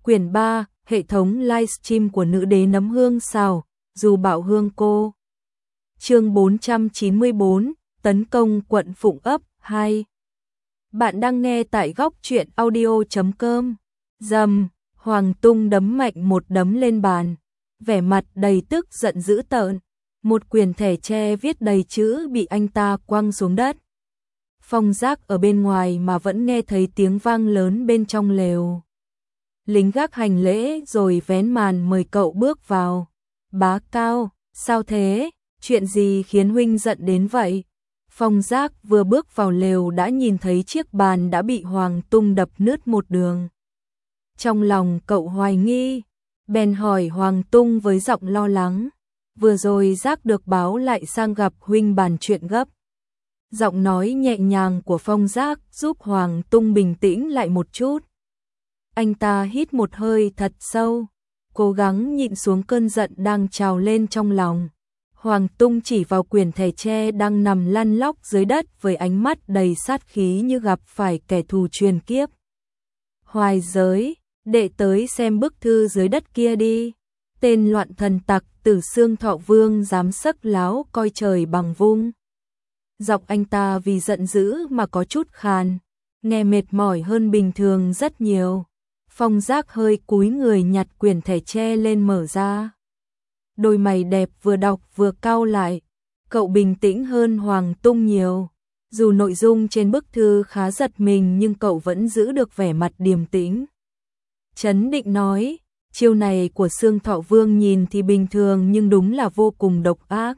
Quyển 3, hệ thống livestream của nữ đế nấm hương xào, dù bạo hương cô. Chương 494, tấn công quận Phụng Ấp 2. Bạn đang nghe tại góc truyện audio.com. Dầm, Hoàng Tung đấm mạnh một đấm lên bàn, vẻ mặt đầy tức giận dữ tợn. Một quyển thẻ tre viết đầy chữ bị anh ta quăng xuống đất. Phong Giác ở bên ngoài mà vẫn nghe thấy tiếng vang lớn bên trong lều. Lính gác hành lễ rồi vén màn mời cậu bước vào. Bá Cao, sao thế? Chuyện gì khiến huynh giận đến vậy? Phong Giác vừa bước vào lều đã nhìn thấy chiếc bàn đã bị Hoàng Tung đập nứt một đường. Trong lòng cậu hoài nghi, bèn hỏi Hoàng Tung với giọng lo lắng. Vừa rồi Giác được báo lại sang gặp huynh bàn chuyện gấp. Giọng nói nhẹ nhàng của Phong Giác giúp Hoàng Tung bình tĩnh lại một chút. Anh ta hít một hơi thật sâu, cố gắng nhịn xuống cơn giận đang trào lên trong lòng. Hoàng Tung chỉ vào quyển thẻ tre đang nằm lăn lóc dưới đất với ánh mắt đầy sát khí như gặp phải kẻ thù truyền kiếp. Hoài Giới, đệ tới xem bức thư dưới đất kia đi. Tên loạn thần tặc Tử Xương Thọ Vương dám sấc láo coi trời bằng vung. Giọng anh ta vì giận dữ mà có chút khàn, nghe mệt mỏi hơn bình thường rất nhiều. Phong Giác hơi cúi người nhặt quyển thẻ tre lên mở ra. Đôi mày đẹp vừa đọc vừa cau lại. Cậu bình tĩnh hơn Hoàng Tung nhiều. Dù nội dung trên bức thư khá giật mình nhưng cậu vẫn giữ được vẻ mặt điềm tĩnh. Trấn định nói, chiêu này của Xương Thọ Vương nhìn thì bình thường nhưng đúng là vô cùng độc ác.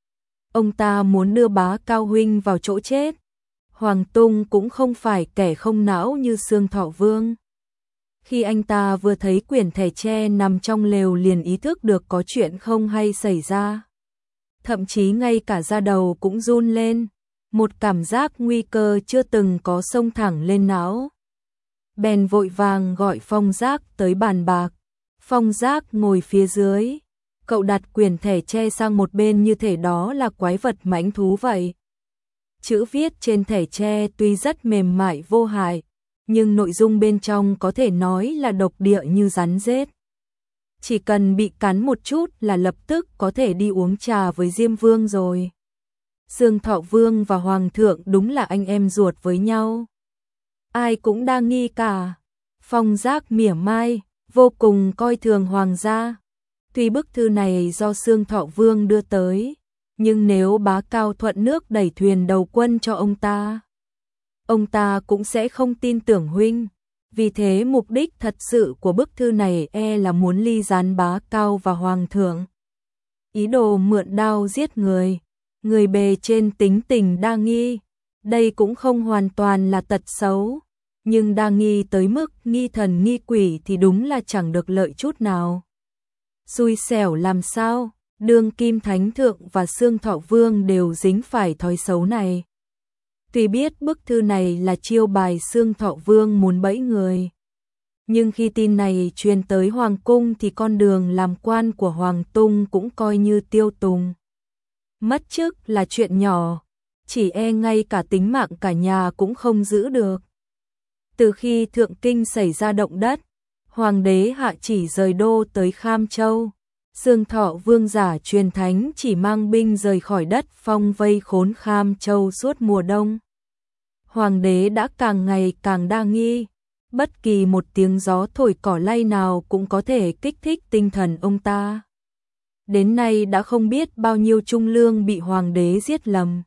Ông ta muốn đưa Bá Cao huynh vào chỗ chết. Hoàng Tung cũng không phải kẻ không não như Xương Thọ Vương. Khi anh ta vừa thấy quyển thẻ tre nằm trong lều liền ý thức được có chuyện không hay xảy ra. Thậm chí ngay cả da đầu cũng run lên, một cảm giác nguy cơ chưa từng có xông thẳng lên não. Bèn vội vàng gọi Phong Giác tới bàn bạc. Phong Giác ngồi phía dưới, cậu đặt quyển thẻ tre sang một bên như thể đó là quái vật mãnh thú vậy. Chữ viết trên thẻ tre tuy rất mềm mại vô hại, nhưng nội dung bên trong có thể nói là độc địa như rắn rết. Chỉ cần bị cắn một chút là lập tức có thể đi uống trà với Diêm Vương rồi. Xương Thọ Vương và Hoàng thượng đúng là anh em ruột với nhau. Ai cũng đa nghi cả. Phong Giác mỉa mai, vô cùng coi thường Hoàng gia. Tuy bức thư này do Xương Thọ Vương đưa tới, nhưng nếu Bá Cao thuận nước đẩy thuyền đầu quân cho ông ta cũng sẽ không tin tưởng huynh. Vì thế mục đích thật sự của bức thư này là muốn ly gián Bá Cao và Hoàng thượng. Ý đồ mượn đao giết người. Người bề trên tính tình đa nghi. Đây cũng không hoàn toàn là tật xấu. Nhưng đa nghi tới mức nghi thần nghi quỷ thì đúng là chẳng được lợi chút nào. Xui xẻo làm sao, đương kim thánh thượng và Xương Thọ Vương đều dính phải thói xấu này. Tuy biết bức thư này là chiêu bài Xương Thọ Vương muốn bẫy người, nhưng khi tin này truyền tới Hoàng cung thì con đường làm quan của Hoàng Tung cũng coi như tiêu tùng. Mất chức là chuyện nhỏ, chỉ ngay cả tính mạng cả nhà cũng không giữ được. Từ khi Thượng Kinh xảy ra động đất, Hoàng đế hạ chỉ rời đô tới Kham Châu. Xương Thọ Vương giả truyền thánh chỉ mang binh rời khỏi đất phong vây khốn Kham Châu suốt mùa đông. Hoàng đế đã càng ngày càng đa nghi, bất kỳ một tiếng gió thổi cỏ lay nào cũng có thể kích thích tinh thần ông ta. Đến nay đã không biết bao nhiêu trung lương bị hoàng đế giết lầm.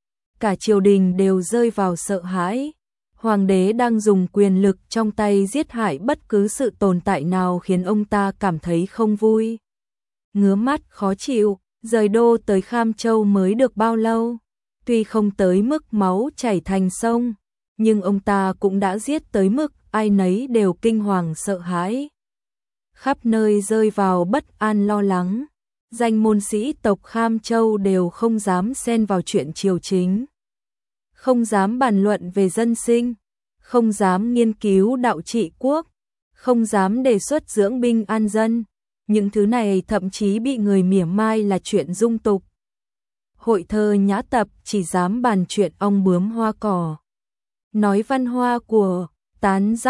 Cả triều đình đều rơi vào sợ hãi. Hoàng đế đang dùng quyền lực trong tay giết hại bất cứ sự tồn tại nào khiến ông ta cảm thấy không vui. Ngứa mắt khó chịu, rời đô tới Kham Châu mới được bao lâu. Tuy không tới mức máu chảy thành sông, nhưng ông ta cũng đã giết tới mức ai nấy đều kinh hoàng sợ hãi. Khắp nơi rơi vào bất an lo lắng. Danh môn sĩ tộc Kham Châu đều không dám xen vào chuyện triều chính. Không dám bàn luận về dân sinh, không dám nghiên cứu đạo trị quốc, không dám đề xuất dưỡng binh an dân. Những thứ này thậm chí bị người mỉa mai là chuyện dung tục. Hội thơ nhã tập chỉ dám bàn chuyện ong bướm hoa cỏ. Nói văn hoa của tán dóc,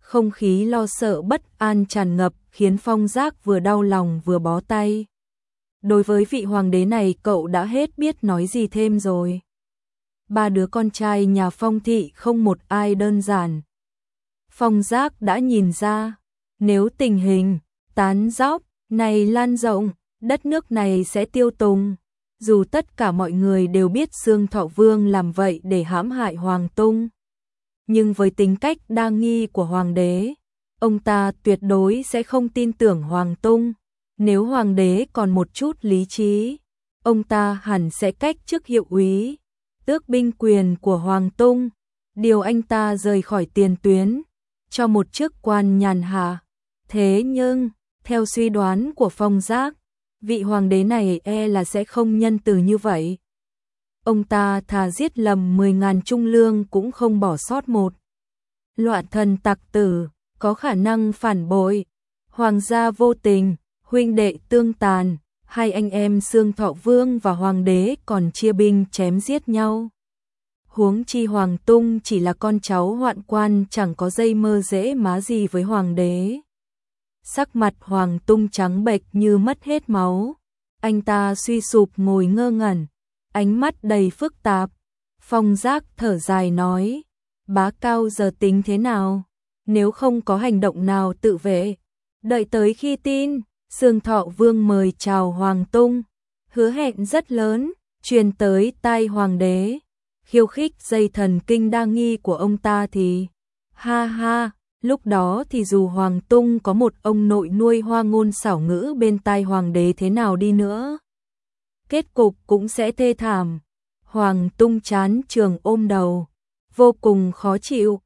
Không khí lo sợ bất an tràn ngập khiến Phong Giác vừa đau lòng vừa bó tay. Đối với vị hoàng đế này cậu đã hết biết nói gì thêm rồi. Ba đứa con trai nhà Phong thị không một ai đơn giản. Phong Giác đã nhìn ra, nếu tình hình tán dóc này lan rộng, đất nước này sẽ tiêu tùng. Dù tất cả mọi người đều biết Xương Thọ Vương làm vậy để hãm hại Hoàng Tung, nhưng với tính cách đa nghi của hoàng đế, ông ta tuyệt đối sẽ không tin tưởng Hoàng Tung. Nếu hoàng đế còn một chút lý trí, ông ta hẳn sẽ cách chức hiệu úy, tước binh quyền của Hoàng Tung, điều anh ta rời khỏi tiền tuyến, cho một chức quan nhàn hạ. Thế nhưng, theo suy đoán của Phong Giác, vị hoàng đế này là sẽ không nhân từ như vậy. Ông ta thà giết lầm 10.000 trung lương cũng không bỏ sót một loạn thần tặc tử, có khả năng phản bội. Hoàng gia vô tình, huynh đệ tương tàn, hai anh em Xương Thọ Vương và hoàng đế còn chia binh chém giết nhau. Huống chi Hoàng Tung chỉ là con cháu hoạn quan, chẳng có dây mơ dễ má gì với hoàng đế. Sắc mặt Hoàng Tung trắng bệch như mất hết máu, anh ta suy sụp ngồi ngơ ngẩn, ánh mắt đầy phức tạp. Phong Giác thở dài nói, bá cao giờ tính thế nào? Nếu không có hành động nào tự vệ, đợi tới khi tin Xương Thọ Vương mời chào Hoàng Tung, hứa hẹn rất lớn, truyền tới tai hoàng đế, khiêu khích dây thần kinh đa nghi của ông ta thì, ha ha, lúc đó thì dù Hoàng Tung có một ông nội nuôi hoa ngôn xảo ngữ bên tai hoàng đế thế nào đi nữa, kết cục cũng sẽ thê thảm. Hoàng Tung chán trường ôm đầu, vô cùng khó chịu,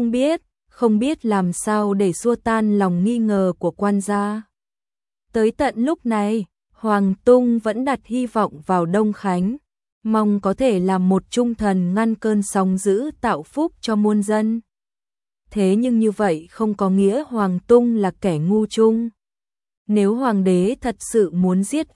không biết làm sao để xua tan lòng nghi ngờ của quan gia. Tới tận lúc này, Hoàng Tung vẫn đặt hy vọng vào Đông Khánh, mong có thể làm một trung thần ngăn cơn sóng dữ tạo phúc cho muôn dân. Thế nhưng như vậy không có nghĩa Hoàng Tung là kẻ ngu chung. Nếu hoàng đế thật sự muốn giết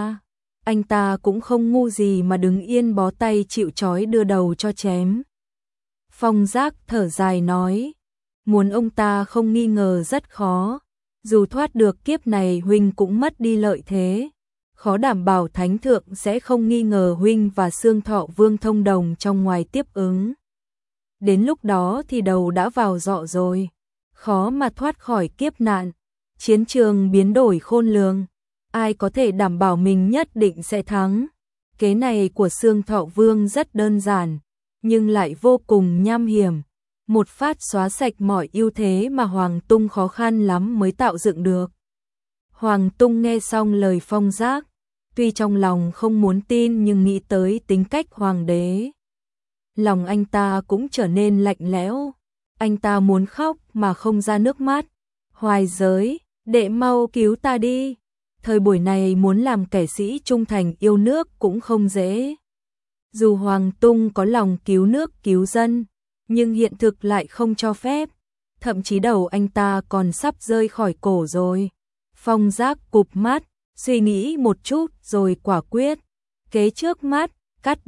anh ta cũng không ngu gì mà đứng yên bó tay chịu trói đưa đầu cho chém. Phong Giác thở dài nói, muốn ông ta không nghi ngờ rất khó, dù thoát được kiếp này huynh cũng mất đi lợi thế, khó đảm bảo thánh thượng sẽ không nghi ngờ huynh và Xương Thọ Vương thông đồng trong ngoài tiếp ứng. Đến lúc đó thì đầu đã vào dọ rồi, khó mà thoát khỏi kiếp nạn, chiến trường biến đổi khôn lường, ai có thể đảm bảo mình nhất định sẽ thắng. Kế này của Xương Thọ Vương rất đơn giản, nhưng lại vô cùng nham hiểm, một phát xóa sạch mọi ưu thế mà Hoàng Tung khó khăn lắm mới tạo dựng được. Hoàng Tung nghe xong lời Phong Giác, tuy trong lòng không muốn tin nhưng nghĩ tới tính cách hoàng đế, lòng anh ta cũng trở nên lạnh lẽo. Anh ta muốn khóc mà không ra nước mắt. Hoài Giới, đệ mau cứu ta đi. Thời buổi này muốn làm kẻ sĩ trung thành yêu nước cũng không dễ. Dù Hoàng Tung có lòng cứu nước cứu dân, nhưng hiện thực lại không cho phép. Thậm chí đầu anh ta còn sắp rơi khỏi cổ rồi. Phong Giác cụp mắt, suy nghĩ một chút rồi quả quyết. Kế trước mắt, cắt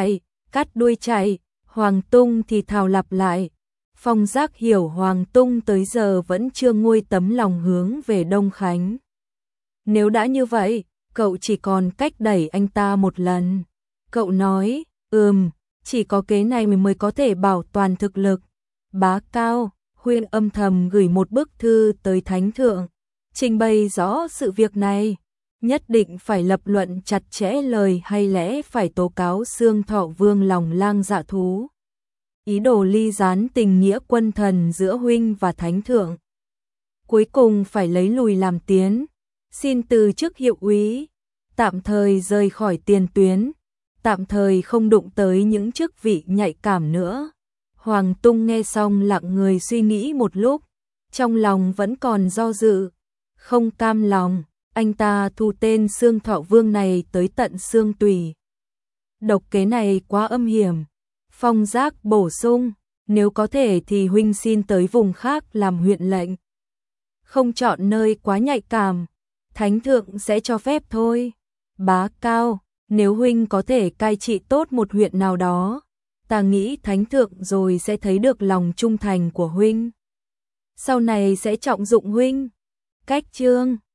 đuôi chạy. Hoàng Tung thì thào lặp lại. Phong Giác hiểu Hoàng Tung tới giờ vẫn chưa nguôi tấm lòng hướng về Đông Khánh. Nếu đã như vậy, cậu chỉ còn cách đẩy anh ta một lần. Cậu nói, chỉ có kế này mình mới có thể bảo toàn thực lực. Bá Cao, huynh âm thầm gửi một bức thư tới Thánh Thượng, trình bày rõ sự việc này. Nhất định phải lập luận chặt chẽ lời hay lẽ phải tố cáo Xương Thọ Vương lòng lang dạ thú. Ý đồ ly gián tình nghĩa quân thần giữa huynh và Thánh Thượng. Cuối cùng phải lấy lùi làm tiến, xin từ chức hiệu úy, tạm thời rời khỏi tiền tuyến, tạm thời không đụng tới những chức vị nhạy cảm nữa. Hoàng Tung nghe xong lặng người suy nghĩ một lúc, trong lòng vẫn còn do dự, không cam lòng. Anh ta thu tên Xương Thọ Vương này tới tận xương tủy. Độc kế này quá âm hiểm. Phong Giác bổ sung, nếu có thể thì huynh xin tới vùng khác làm huyện lệnh. Không chọn nơi quá nhạy cảm, Thánh Thượng sẽ cho phép thôi. Bá Cao, nếu huynh có thể cai trị tốt một huyện nào đó, ta nghĩ Thánh Thượng rồi sẽ thấy được lòng trung thành của huynh. sau này sẽ trọng dụng huynh. Cách chương